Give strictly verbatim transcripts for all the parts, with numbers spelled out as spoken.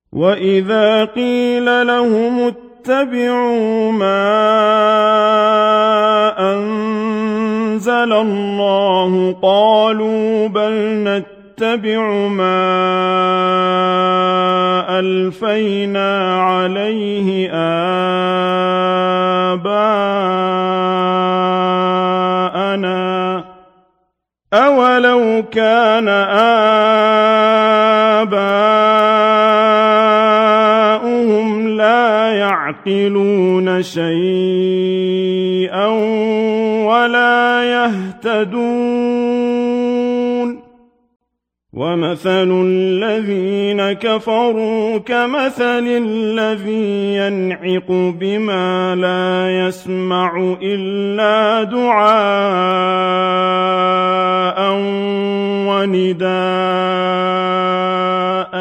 وإذا قيل لهم اتبعوا ما أنزل الله قالوا بل نتبع ما ألفينا عليه آباءنا أولو كان آباؤهم لا يعقلون شيئا ولا يهتدون ومثل الذين كفروا كمثل الذي ينعق بما لا يسمع إلا دعاء ونداء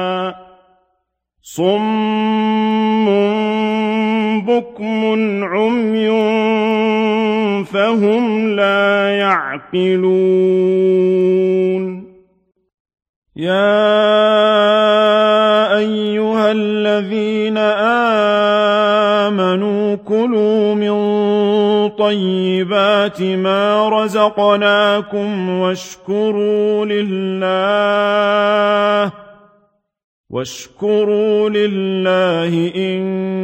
صم بكم عمي فهم لا يعقلون يا أيها الذين آمنوا كلوا من طيبات ما رزقناكم واشكروا لله واشكروا لله إن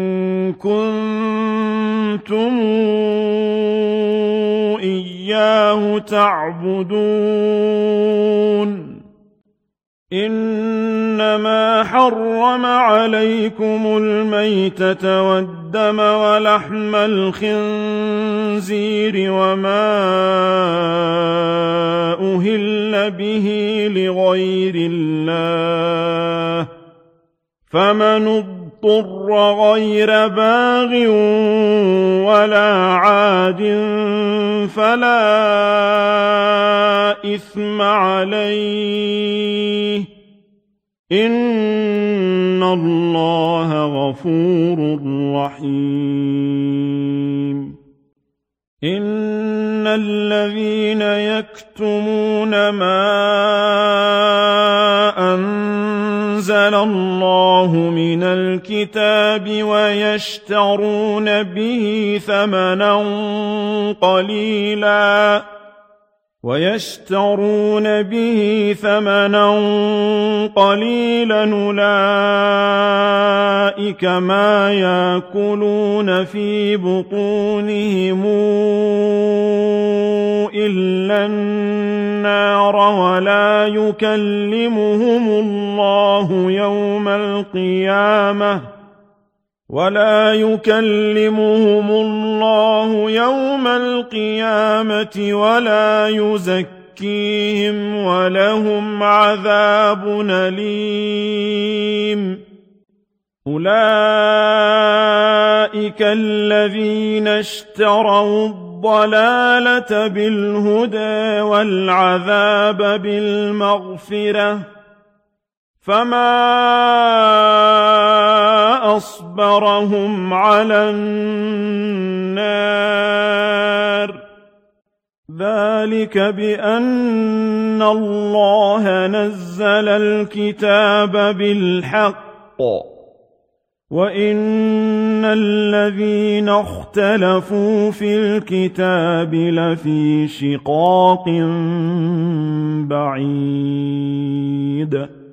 كنتم إياه تعبدون إنما حرم عليكم الميتة والدم ولحم الخنزير وما أهل به لغير الله فمن اضطر غير باغ ولا عاد فلا إثم عليه إن الله غفور رحيم إن الذين يكتمون ما أنزل الله من الكتاب ويشترون به ثمنا قليلا ويشترون به ثمنا قليلا أولئك ما يأكلون في بطونهم إلا النار ولا يكلمهم الله يوم القيامة ولا يكلمهم الله يوم القيامة ولا يزكيهم ولهم عذاب أليم أولئك الذين اشتروا الضلالة بالهدى والعذاب بالمغفرة فما أصبرهم على النار ذلك بأن الله نزل الكتاب بالحق وإن الذين اختلفوا في الكتاب لفي شقاق بعيد